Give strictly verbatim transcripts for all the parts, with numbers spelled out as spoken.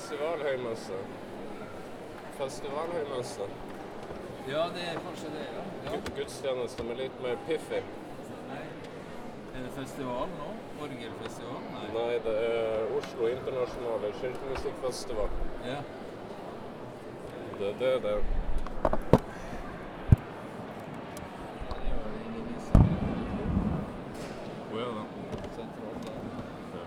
festivalhøymesse. Festivalhøymesse. Ja, det er kanskje det, ja. ja. Gud, gudstjeneste med litt mer piffig. Nei. Er det festival nå? Orgelfestival? Nei. Nei, det er Oslo Internasjonale Kirkemusikkfestival. Ja. Det er det det er. Hvor er det? Sentralt der. Ja.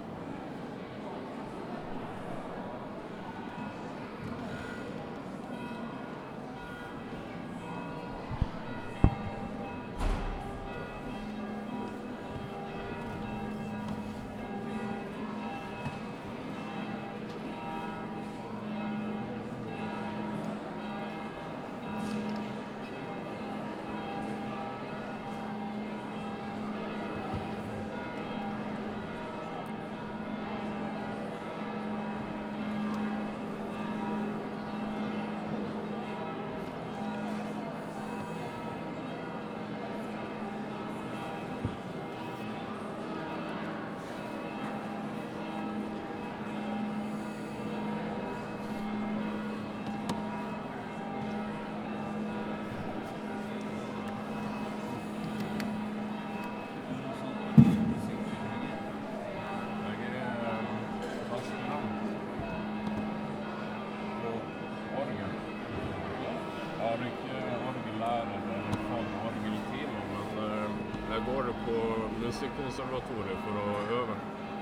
Musikkonservatoriet for å øve.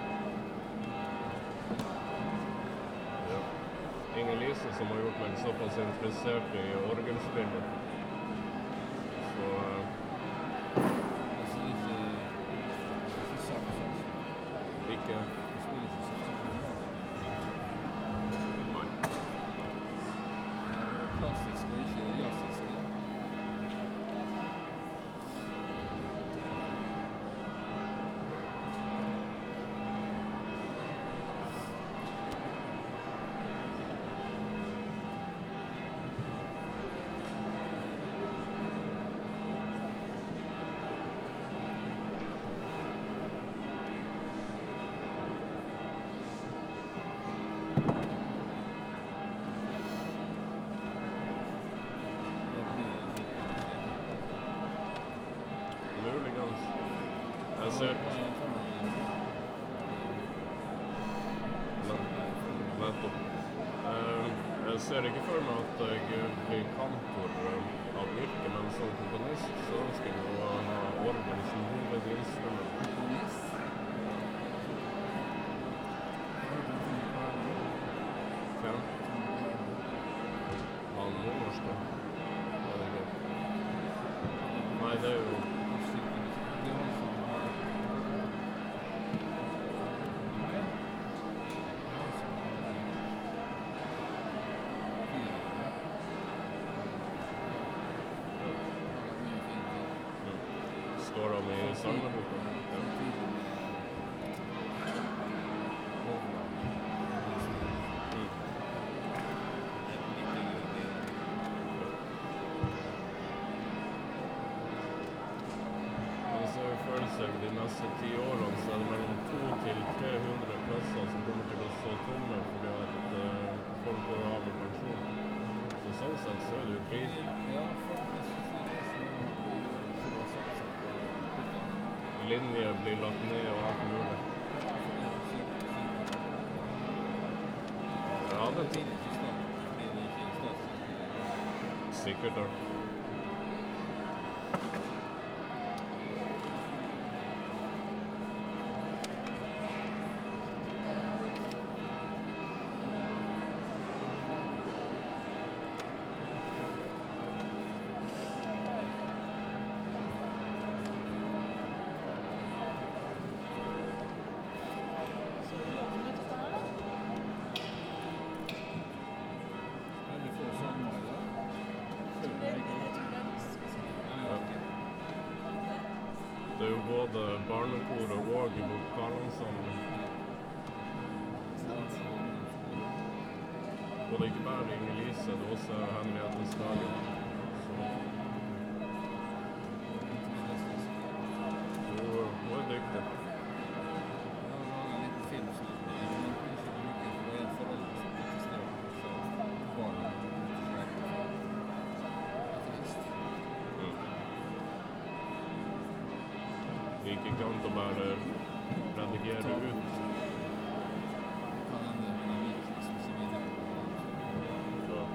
Ja. Inger-Lise som har gjort meg såpass interessert i orgelspillet. Så... Altså ikke... ikke saksaks. Ikke... Spiller ikke saksaks. Nei. Klassisk og ikke jazzisk. Jeg ser... Nettopp. Jeg ser ikke for meg at jeg blir kantor av yrke, men som komponist så ønsker jeg å ha orgel som hovedinstrument. Ja. Han nordnorsk da. Er det ikke? Nei, det er jo... Står han i sangeboka? Ja. Hvis jeg føler seg de neste ti årene, så er det mellom to til tre hundre plasser som kommer til å stå tomme fordi at uh, folk går av i pensjon. Så sånn sett så er det jo krise. Ja, Linje blir lagt ned og alt mulig. Ja, det er sikkert da. Det er jo både barnekor og våg i vokalensemble. Og det er ikke bare Inger-Lise, det er også Henriettes Dagen. Så hun er dyktig. Jeg har laget en liten film som jeg kan ikke bruke for å gjøre forhold. vi ikke kan å bare redigere ut. Kan hende, men jeg vet liksom ikke videre. Så.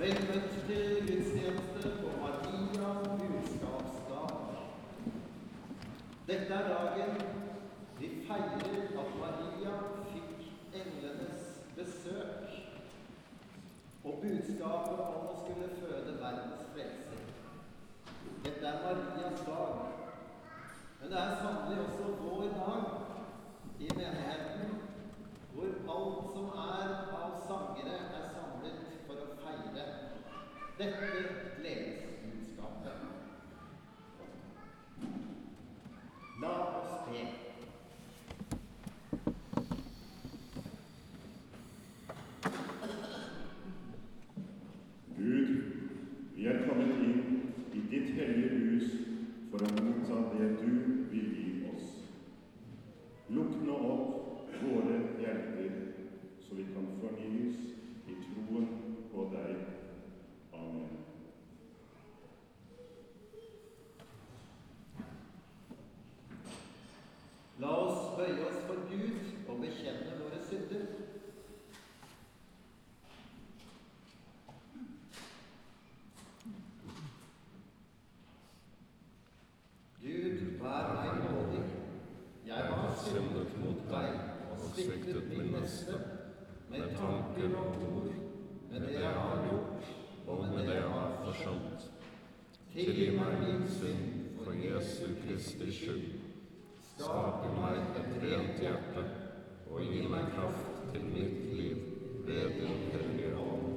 Vel møtt til gudstjeneste på Maria budskapsdag. Dette er dagen vi feirer at Maria fikk englenes besøk og budskapet om å skulle føde verdens frelser. Dette er Marias dag, men det er sannelig også vår dag i menigheten, hvor alt som er av sangere er samlet for å feire dette gledesbudskapet. La oss be. Gud, vi er kommet inn i ditt hellige hus for å motta det du vil gi oss. Lukk nå opp våre hjerter, så vi kan fornyes i troen på deg. Amen. La oss bøye oss for Gud og bekjenne våre synder. Gud, vær meg nådig. Jeg har syndet mot deg og sviktet min neste, med tanker og ord, med det jeg har gjort og med det jeg har forsømt. Tilgi meg min synd for Jesu Kristi skyld. Skap i meg et rent hjerte, og gi meg kraft til mitt liv ved din hellige ånd.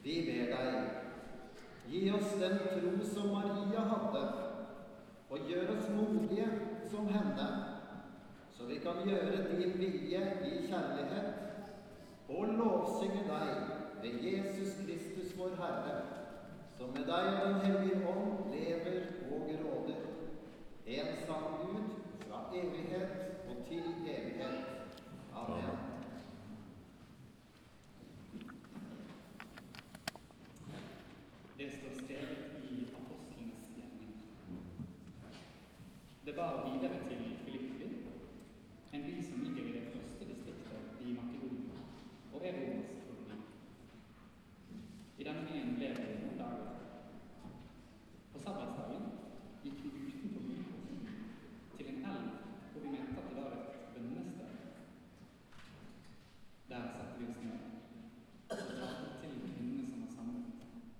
Vi ber deg, gi oss den tro som Maria hadde, og gjør oss modige som henne, så vi kan gjøre din vilje i kjærlighet og lovsynge deg ved Jesus Kristus vår Herre, som med deg og den hellige ånd lever og råder, en sann Gud fra evighet og til evighet. Amen. Det står skrevet i apostlenes gjerninger. Det var videre til Filippi, en by som ligger i det første distriktet i Makedonia, og er romersk koloni. I denne byen ble det noen dager. På sabbatsdagen gikk vi utenfor byen til en elv hvor vi mente at det var et bønnested. Der satte vi oss ned og talte til kvinnene som var samlet.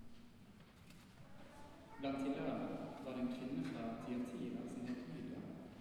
Blant tilhørerne var det en kvinne fra Thyatira som het Lydia.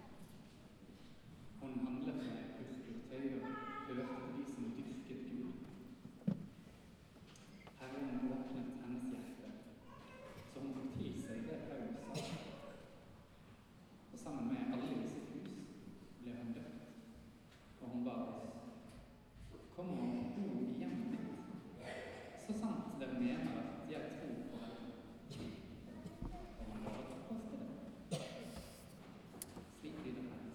Hun handlet med purpurtøy og hørte på de som dyrket Gud. Herren åpnet hennes hjerte, så hun tok til seg det Paulus sa. Og sammen med alle i sitt hus ble hun døpt, og hun ba oss: kom og bo i hjemmet mitt, så sant dere mener at jeg tror på Herren. Og han lovet å koste det. Slik lyder Herrens.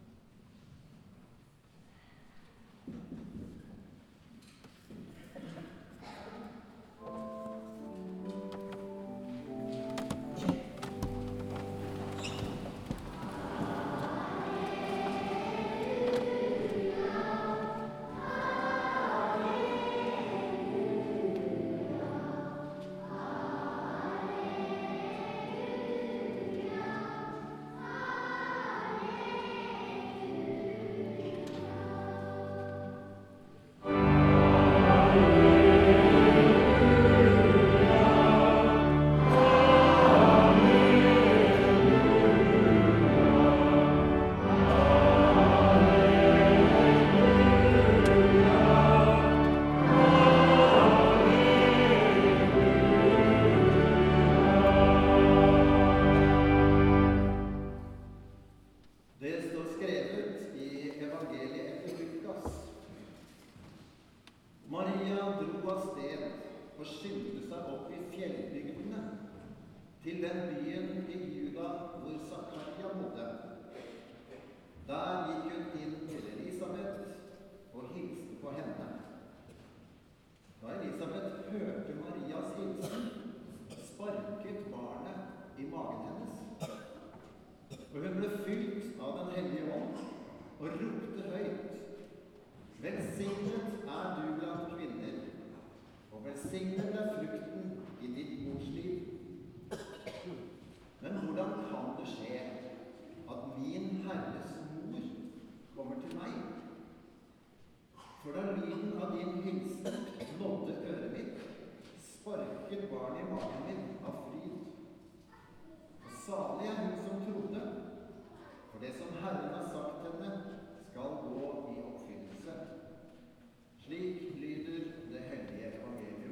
Til den byen i Juda hvor Zakaria bodde. Der gikk hun inn til Elisabeth og hilste på henne. Da Elisabeth hørte Marias hilsen, sparket barnet i magen hennes. Og hun ble fylt av Den hellige ånd og ropte høyt: velsignet er du blant kvinner, og velsignet er frukten i ditt mors liv. Men hvordan kan det skje at min Herres mor kommer til meg? For da lyden av din hilsen nådde øret mitt, sparket barnet i magen min av fryd. Og salig er hun som trodde, for det som Herren har sagt henne, skal gå i oppfyllelse. Slik lyder det hellige evangelium.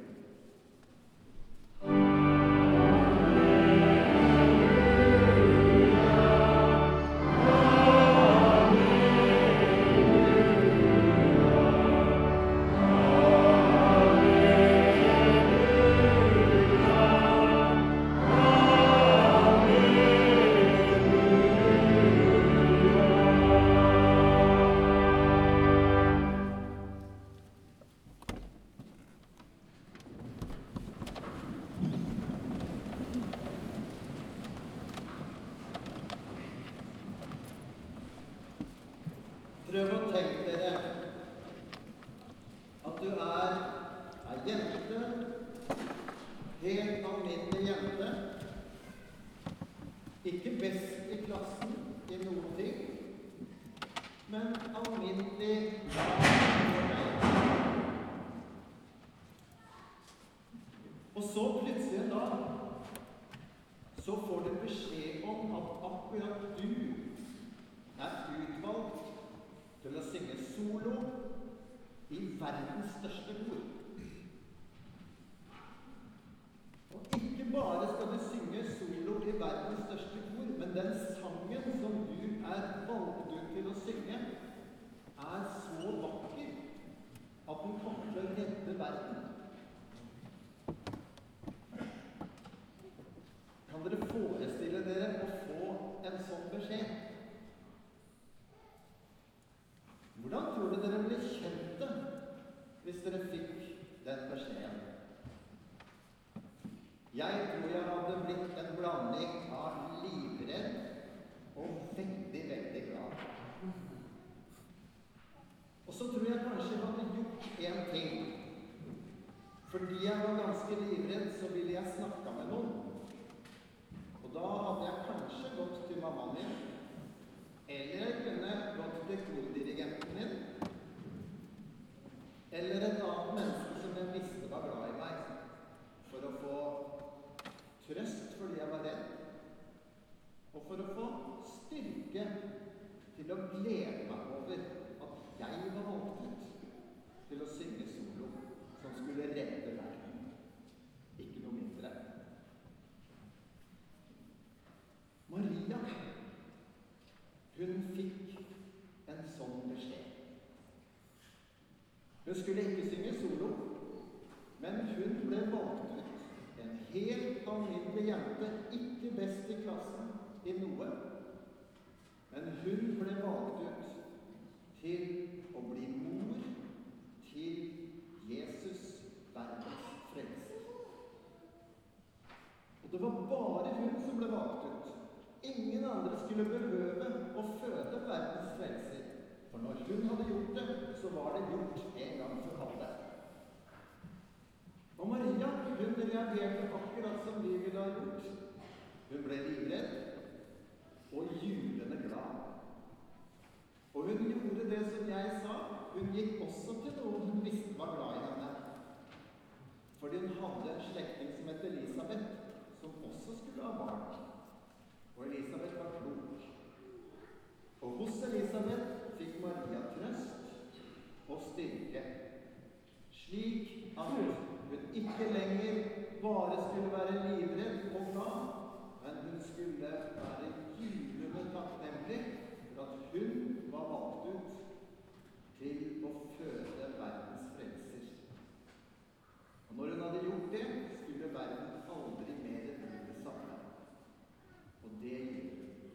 Prøv å tenke dere at du er ei jente, helt alminnelig jente, ikke best i klassen i noen ting, men alminnelig for deg. Og så plutselig en dag, så får du beskjed om at akkurat du er utvalgt til å synge solo i verdens største kor. Ikke bare skal du synge solo i verdens største kor, men den sangen som du er valgt ut til å synge, er så vakker at den kommer til å redde verden. Kan dere forestille dere å få en sånn beskjed? Hvordan tror du dere ble kjent det hvis dere fikk den beskjeden? Jeg tror jeg hadde blitt en blanding av livredd og veldig, veldig glad. Og så tror jeg kanskje jeg hadde gjort en ting. Fordi jeg var ganske livredd, så ville jeg snakka med noen. Og da hadde jeg kanskje gått til mammaen min, eller jeg kunne gått til kordirigenten min, eller et annet menneske som jeg visste var glad i meg, for å få trøst fordi jeg var redd, og for å få styrke til å glede meg over at jeg var valgt ut til å synge solo som skulle redde verden. Ikke noe mindre. Maria, hun fikk en sånn beskjed. Hun skulle ikke synge solo, men hun ble valgt ut. En helt alminnelig jente, ikke best i klassen i noe. Men hun ble valgt ut til å bli mor til Jesus, verdens frelser. Og det var bare hun som ble valgt ut. Ingen andre skulle behøve å føde verdens frelser. For når hun hadde gjort det, så var det gjort en gang for alle. Og Maria, hun reagerte akkurat som vi ville ha gjort. Hun ble livredd og jublende glad. Og hun gjorde det som jeg sa. Hun gikk også til noen hun visste var glad i henne. Fordi hun hadde en slektning som het Elisabeth, som også skulle ha barn. Og Elisabeth var klok. Og hos Elisabeth fikk Maria trøst og styrke, slik at hun ikke lenger bare skulle være livredd og glad, men hun skulle være jublende takknemlig for at hun var valgt ut til å føde verdens frelser. Og når hun hadde gjort det, skulle verden aldri mer bli det samme. Og det gjorde hun.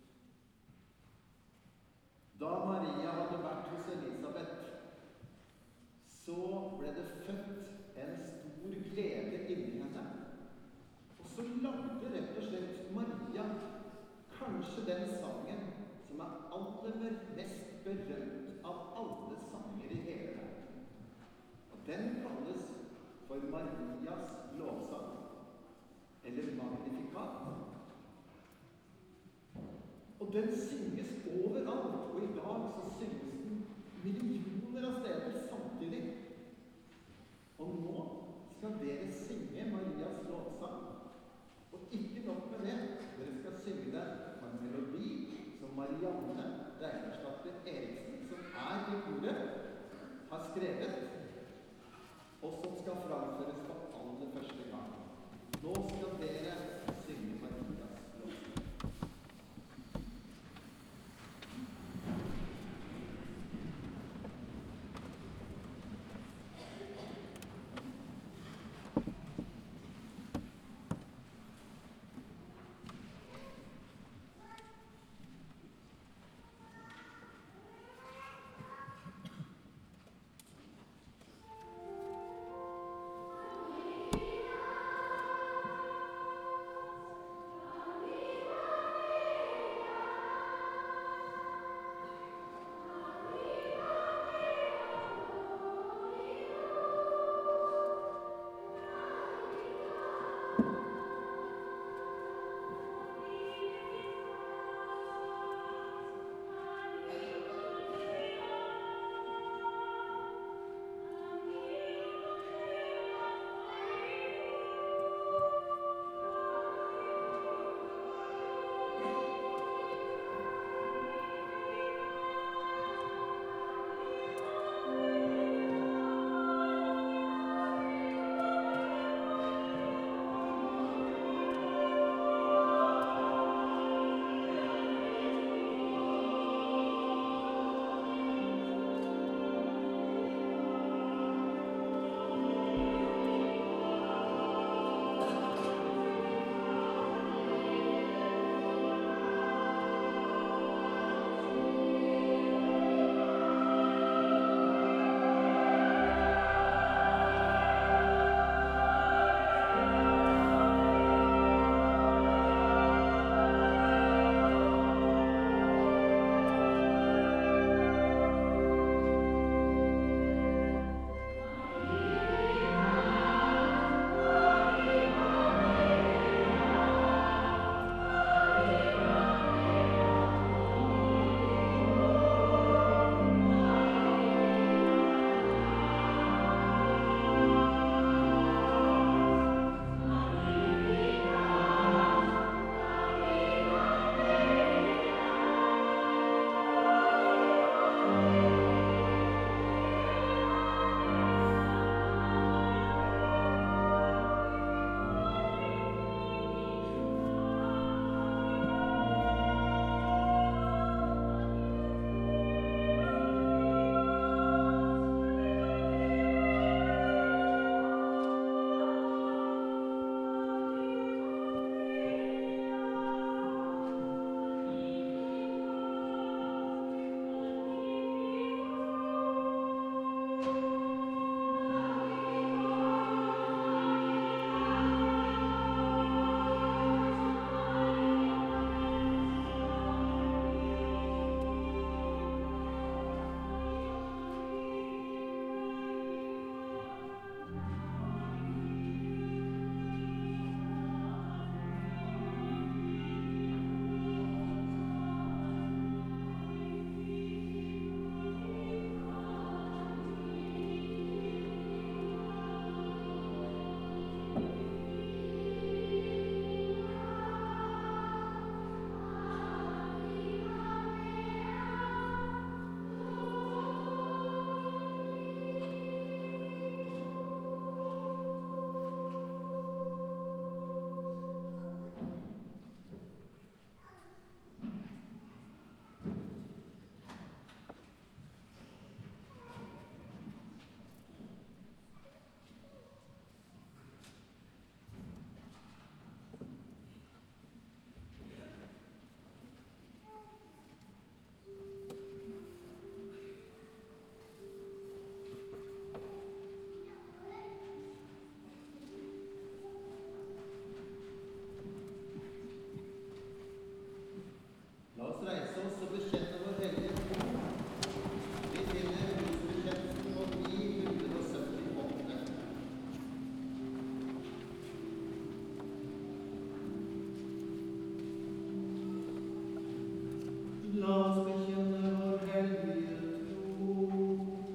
Da Maria hadde vært hos Elisabeth, så ble det født en stor glede inni henne. Og så lagde rett og slett Maria kanskje den sangen som er aller mest berømt av alle sanger i hele verden. Og den kalles for Marias lovsang, eller Magnificat. Og den synges overalt, og i dag så synges den millioner av steder samtidig. Og nå skal dere synge Marias lovsang. Og ikke nok med det, dere skal synge den på en melodi som Marianne Reinerstatter Eriksen, som er i koret, har skrevet, og som skal framføres for aller første gang. Nå skal dere synge Marias lovsang. La oss bekjenne vår hellige tro.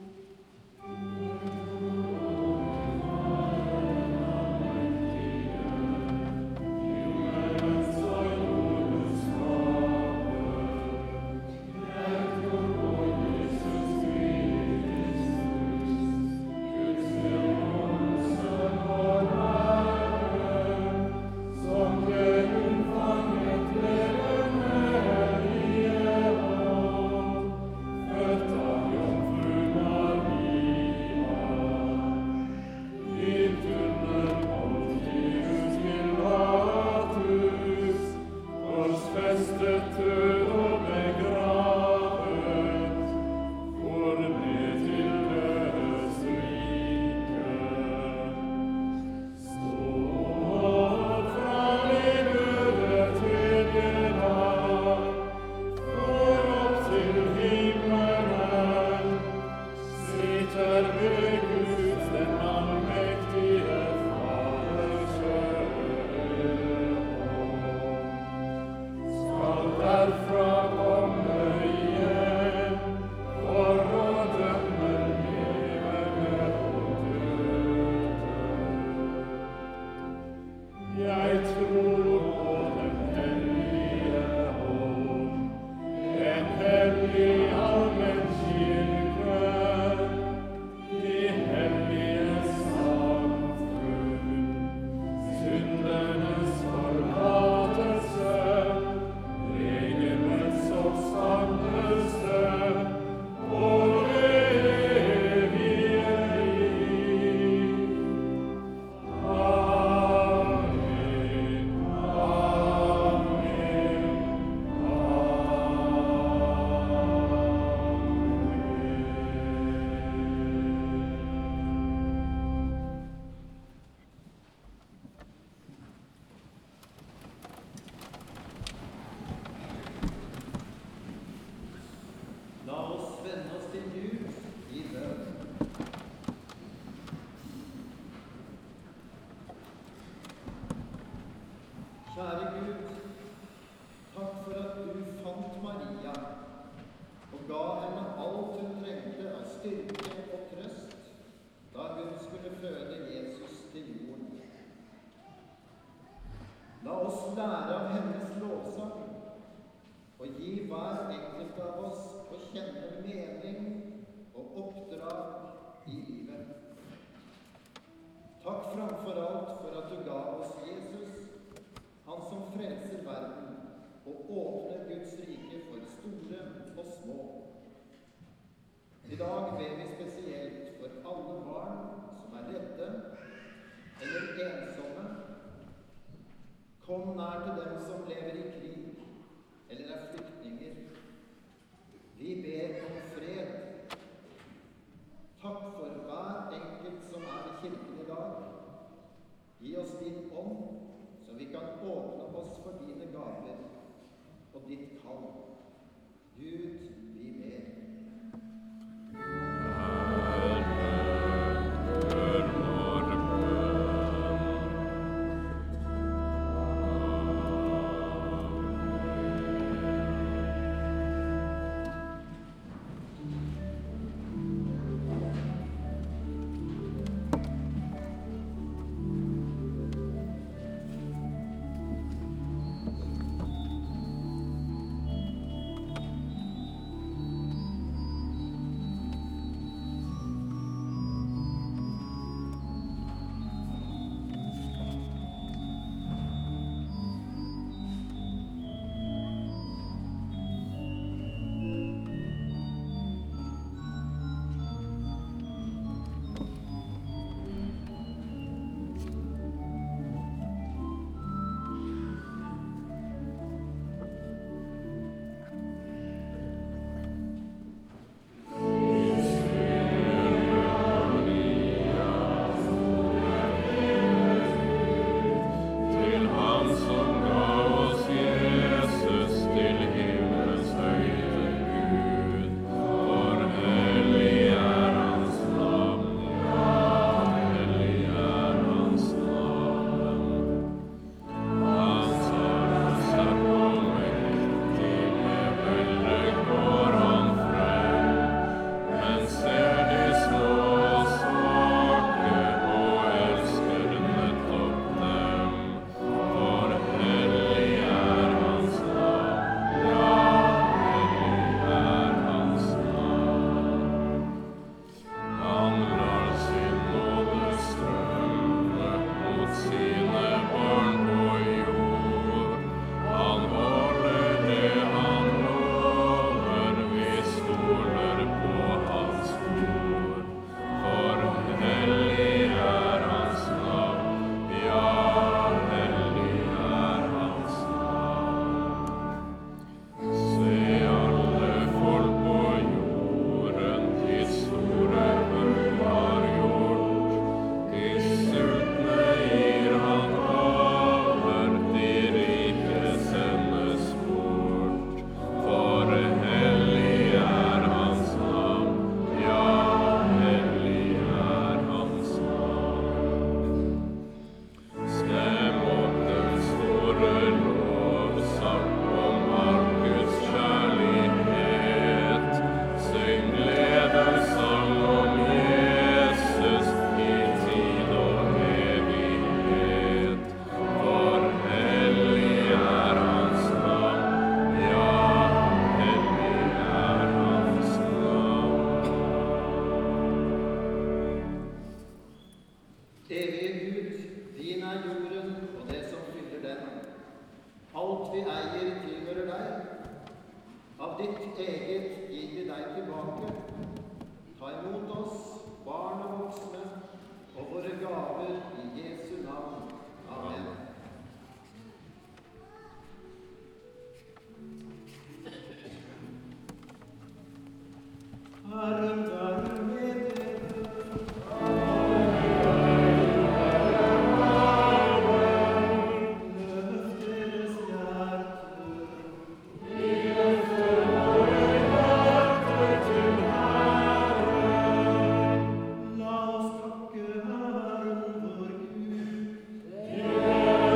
Kjære Gud, takk for at du fant Maria og ga henne alt hun trengte av styrke og trøst da hun skulle føde Jesus til jorden. La oss lære av hennes lovsang og gi hver enkelt av oss å kjenne mening og oppdrag i livet. Takk framfor alt for at du ga oss Jesus, han som frelser verden og åpner Guds rike for store og små. I dag ber vi spesielt for alle barn som er redde eller ensomme. Kom nær til dem som lever i krig eller er flyktninger. Vi ber om fred. Takk for hver enkelt som er i kirken i dag. Gi oss din ånd, så vi kan åpne oss for dine gaver og ditt kall. ditt eget gir vi deg tilbake. Ta imot oss, barn og voksne, og våre gaver i Jesu navn. Amen. Herren være med dere. Løft deres hjerter. La oss takke Herren vår Gud.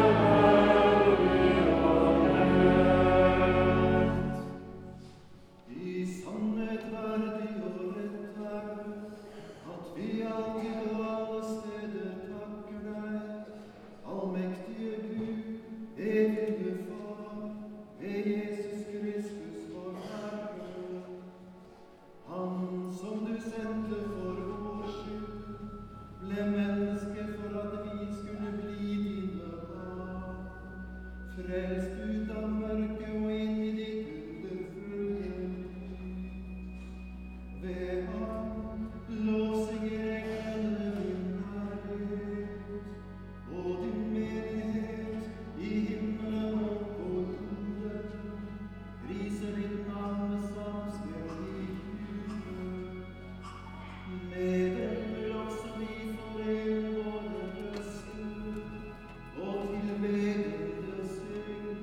I sannhet verdig og rettferdig, at vi alltid og alle steder takker deg, allmektige Gud, evige Far, ved Jesus Kristus vår Herre. Han som du sendte for vår skyld, ble menneske for at vi skulle bli dine barn, frelst ut av mørket og inn i ditt underfulle lys. Ved ham lovsynger englene din herlighet, og din menighet i himmelen og på jorden priser ditt navn med samspill i huset. Med dem vil også vi forene våre røster og tilbedende synge.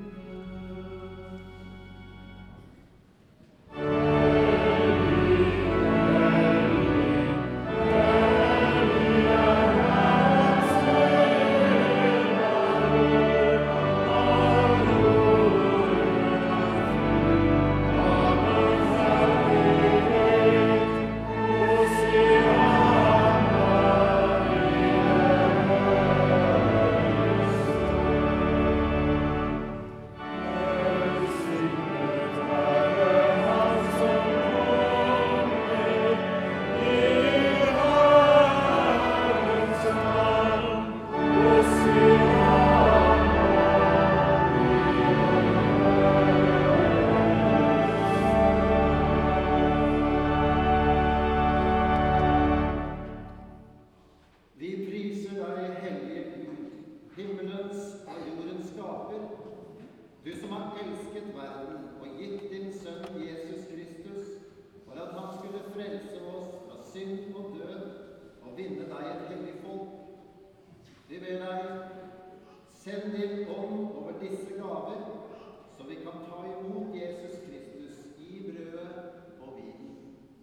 Vi priser deg, hellige Gud, himmelens og jordens skaper, du som har elsket verden og gitt din sønn Jesus Kristus, for at han skulle frelse oss fra synd og død og vinne deg et hellig folk. Vi ber deg, send din ånd over disse gaver, så vi kan ta imot Jesus Kristus i brødet og vinen.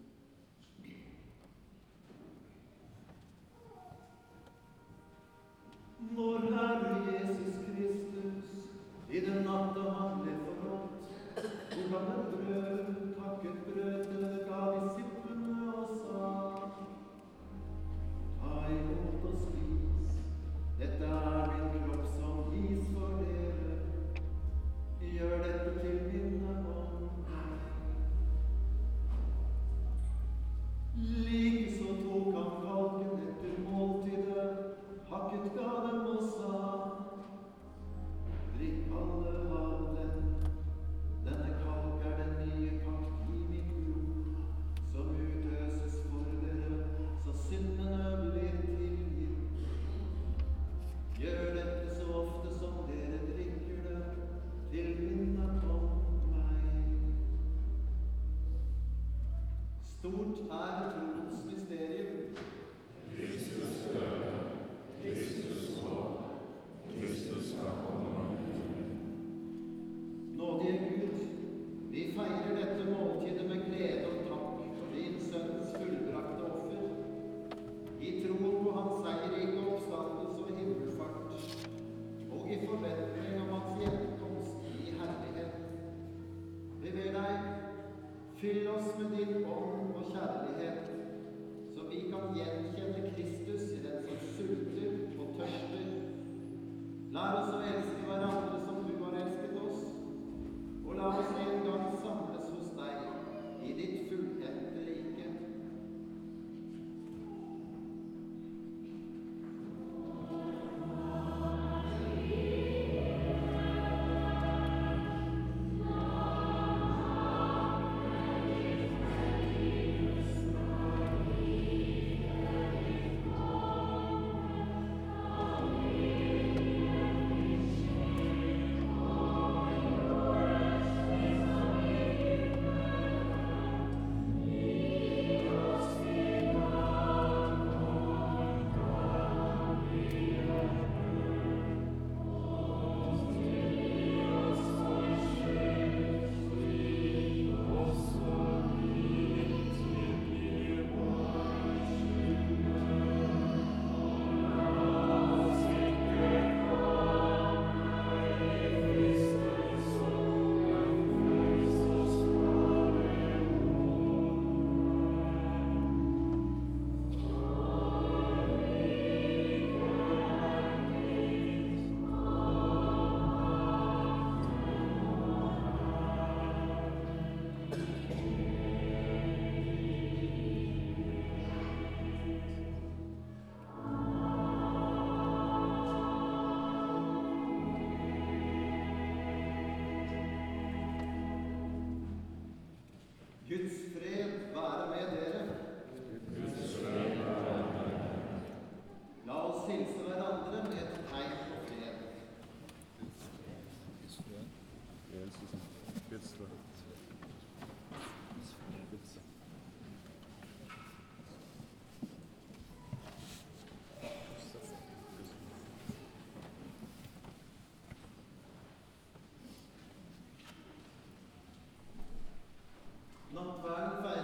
Vår Herre Jesus Kristus, i den natta han ble forrådt, hvordan et brød, takket brødet, ga disiplene og sa: Ta imot og spis, dette er min kropp som gis for dere. Gjør dette til minne om meg. Likeså tok han kalken etter måltidet, hakket ga dem og sa: Drikk alle av den. Denne kalk er den nye pakt i mitt blod, som utøses for dere, så syndene blir tilgitt. Gjør dette så ofte som dere drikker det, til minne om meg. Stort er troens mysterium. Kristus døde, Kristus kom, Kristus skal komme. Nådige Gud, vi feirer dette måltidet med glede og takk for din sønns fullbrakte offer, i troen på hans seierrike oppstandelse og himmelfart, og i forventning om hans gjenkomst i herlighet. Vi ber deg, fyll oss med din ånd og kjærlighet, så vi kan gjenkjenne Kristus i den som sulter og tørster. Lær oss å elske hverandre som du har elsket oss, og la oss en gang samles hos deg i ditt fullendte rike. Guds fred være med dere. La oss hilse hverandre med et tegn på fred. Guds fred. Jesus, Guds fred. Guds. Nattverden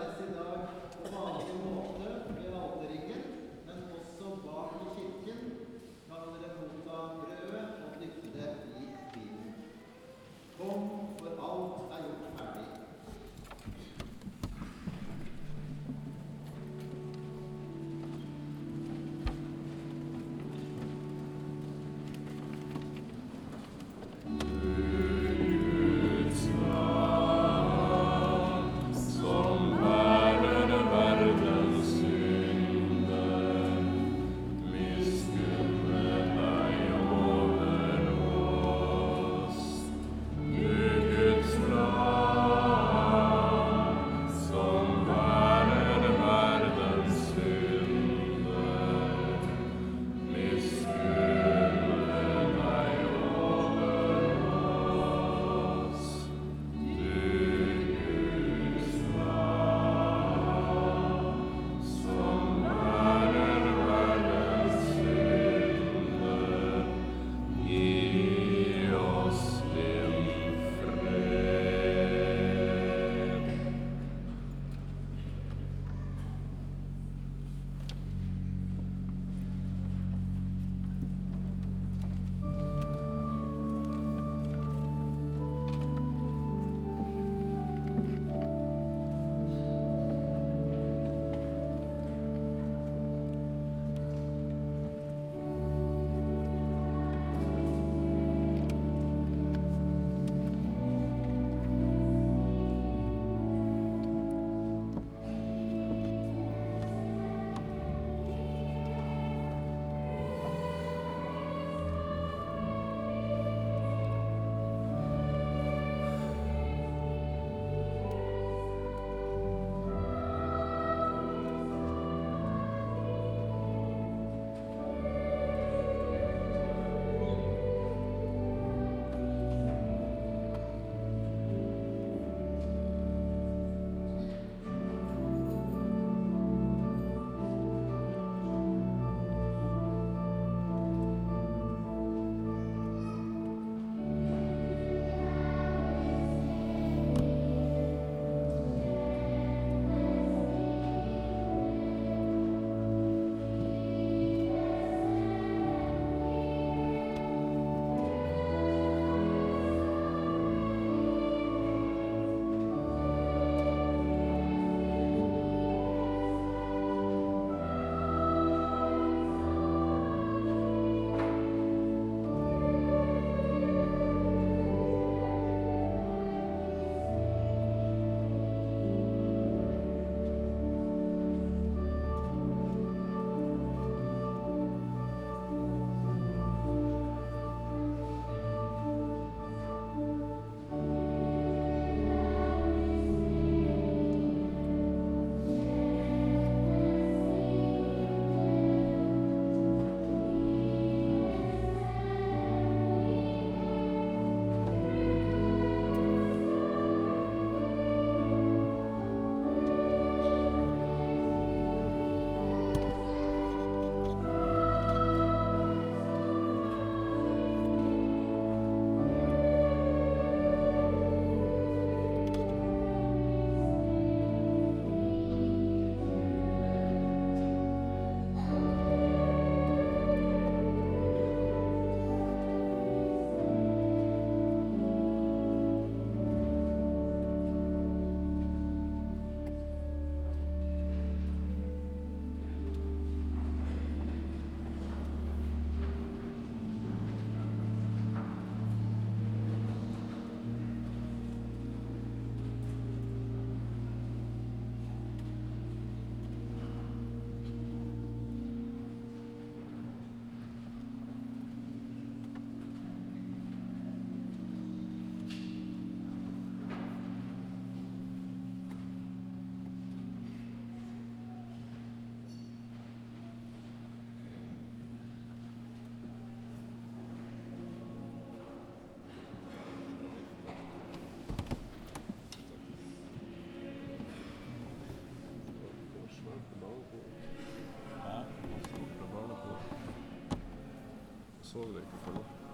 så dere ikke for noe.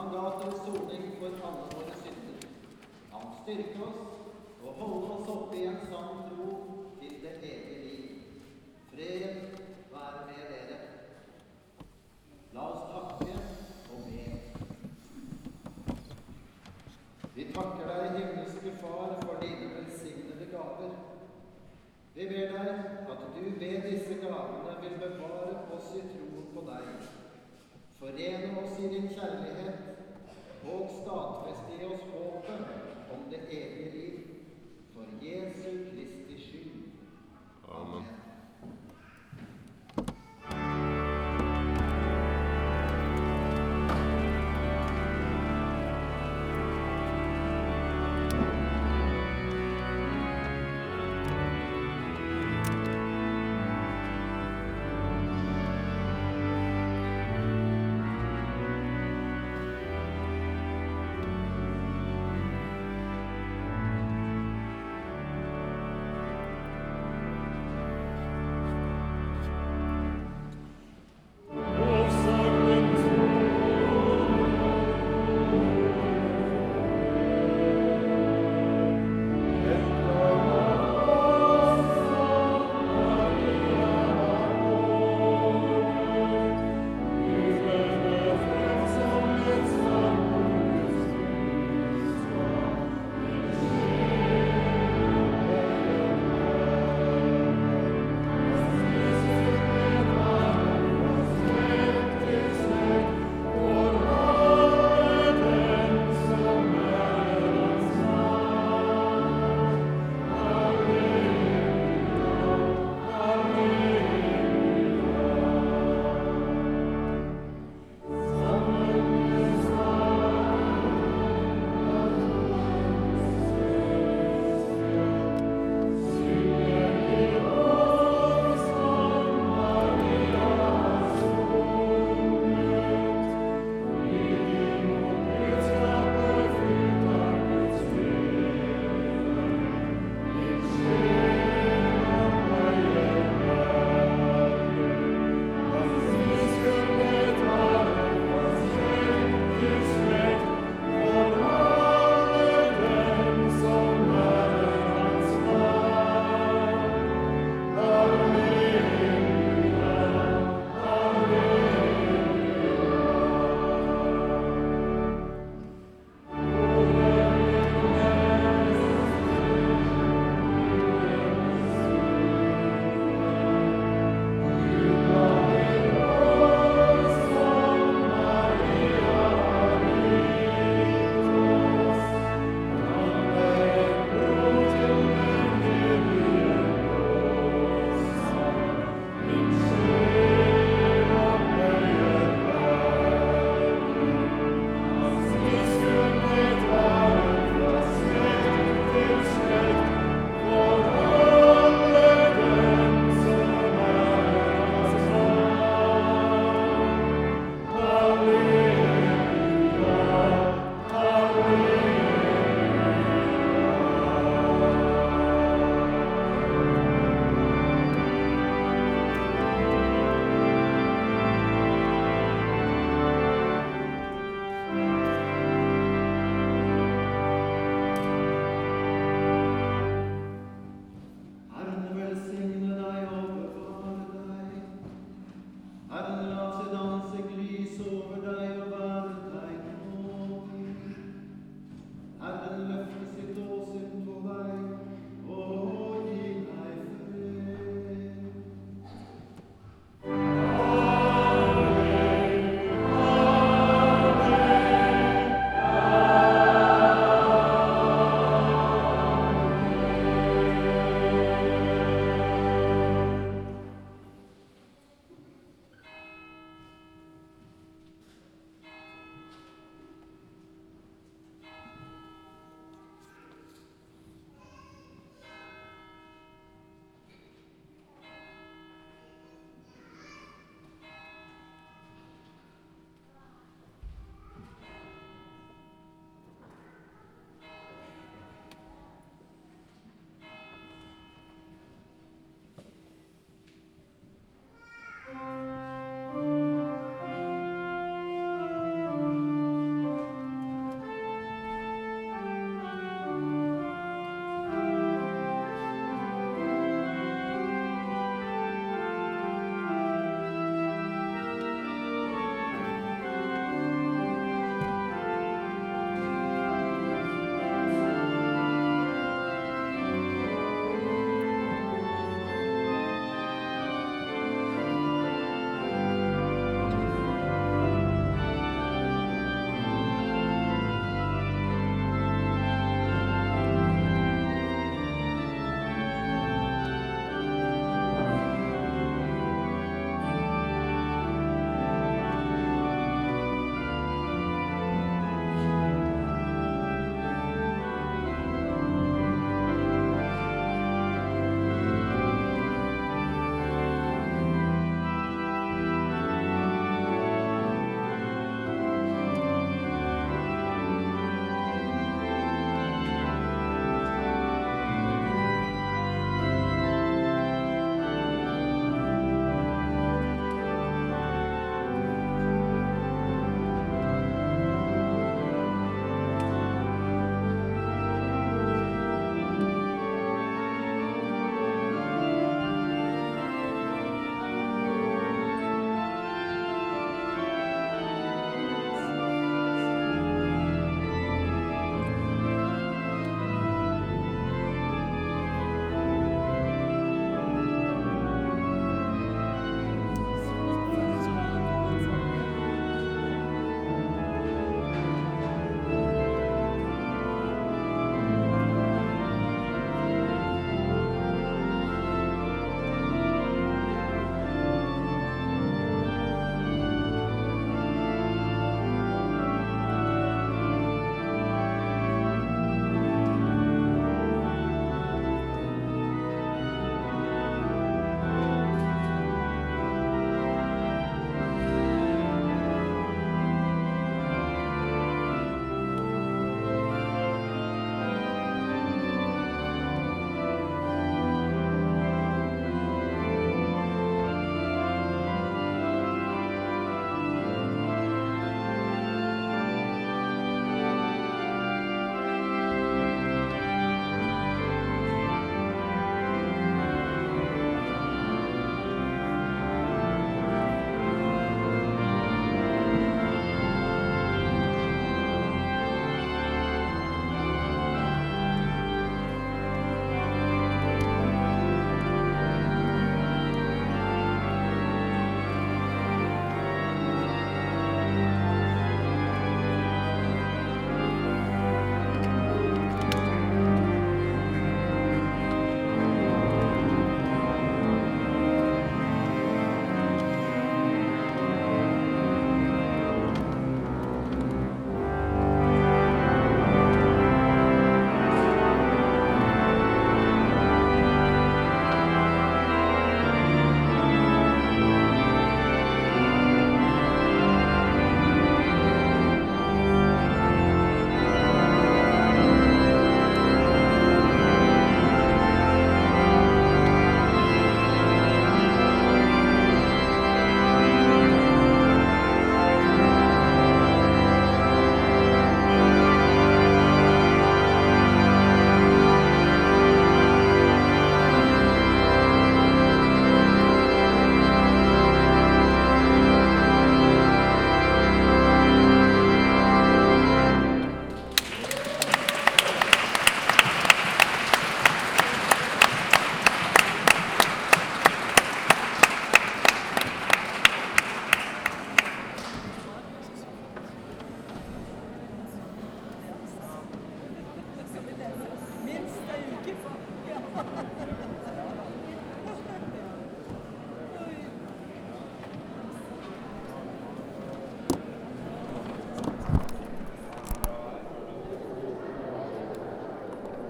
han ga til soning for alle våre synder. Han styrke oss og holde oss oppe i en sann tro til det evige liv. Fred være med dere. La oss takke og be. Vi takker deg, himmelske Far, for dine velsignede gaver. Vi ber deg at du ved disse gavene vil bevare oss i troen på deg, forene oss i din kjærlighet og stadfeste i oss håpet om det evige liv, for Jesu Kristi skyld. Amen.